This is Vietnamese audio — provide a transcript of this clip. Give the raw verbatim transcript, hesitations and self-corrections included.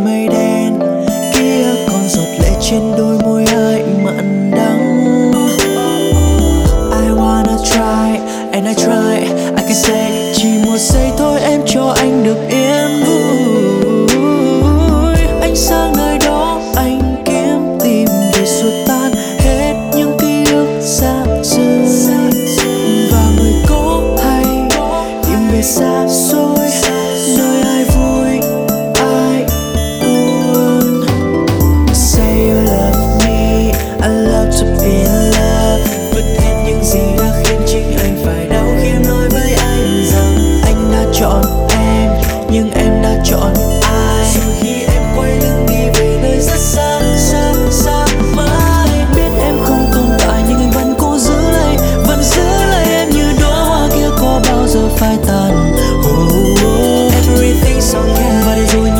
mây đen kia còn giọt lệ trên đôi môi ai mặn đắng. I wanna try and I try, I can say chỉ một giây thôi em cho anh được yên vui. Anh sang nơi đó anh kiếm tìm để xua tan hết những ký ức xa xưa, và người có hay tìm về xa xôi nơi ai vui ai buồn. Say you love me, I love to be in love. Vứt hết những gì đã khiến chính anh phải đau khi nói với anh rằng anh đã chọn em, nhưng em đã chọn ai. Rồi khi em quay lưng đi về nơi rất xa, xa, xa mãi. Biết em không tồn tại nhưng anh vẫn cố giữ lấy, vẫn giữ lấy em như đóa hoa kia có bao giờ phai tàn. Oh, oh. Everything's okay. Và để rồi